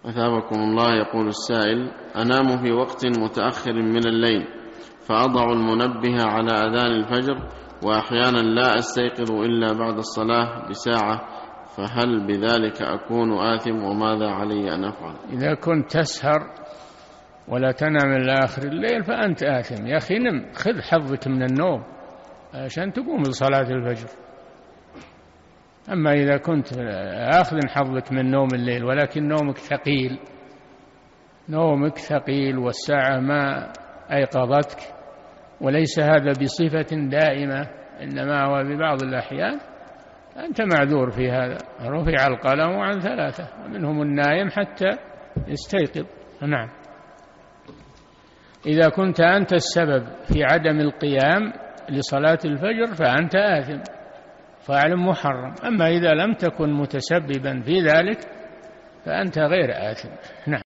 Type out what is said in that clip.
أثابكم الله. يقول السائل: أنام في وقت متأخر من الليل فأضع المنبه على أذان الفجر، وأحيانا لا أستيقظ إلا بعد الصلاة بساعة، فهل بذلك أكون آثم، وماذا علي أن أفعل؟ إذا كنت تسهر ولا تنام إلى آخر الليل فأنت آثم. يا أخي نم، خذ حظك من النوم عشان تقوم لصلاة الفجر. أما إذا كنت آخذ حظك من نوم الليل ولكن نومك ثقيل والساعة ما أيقظتك، وليس هذا بصفة دائمة إنما هو ببعض الأحيان، أنت معذور في هذا. رفع القلم عن 3 منهم النائم حتى يستيقظ. نعم. إذا كنت أنت السبب في عدم القيام لصلاة الفجر فأنت آثم، فاعل محرم. أما إذا لم تكن متسببا في ذلك فأنت غير آثم. نعم.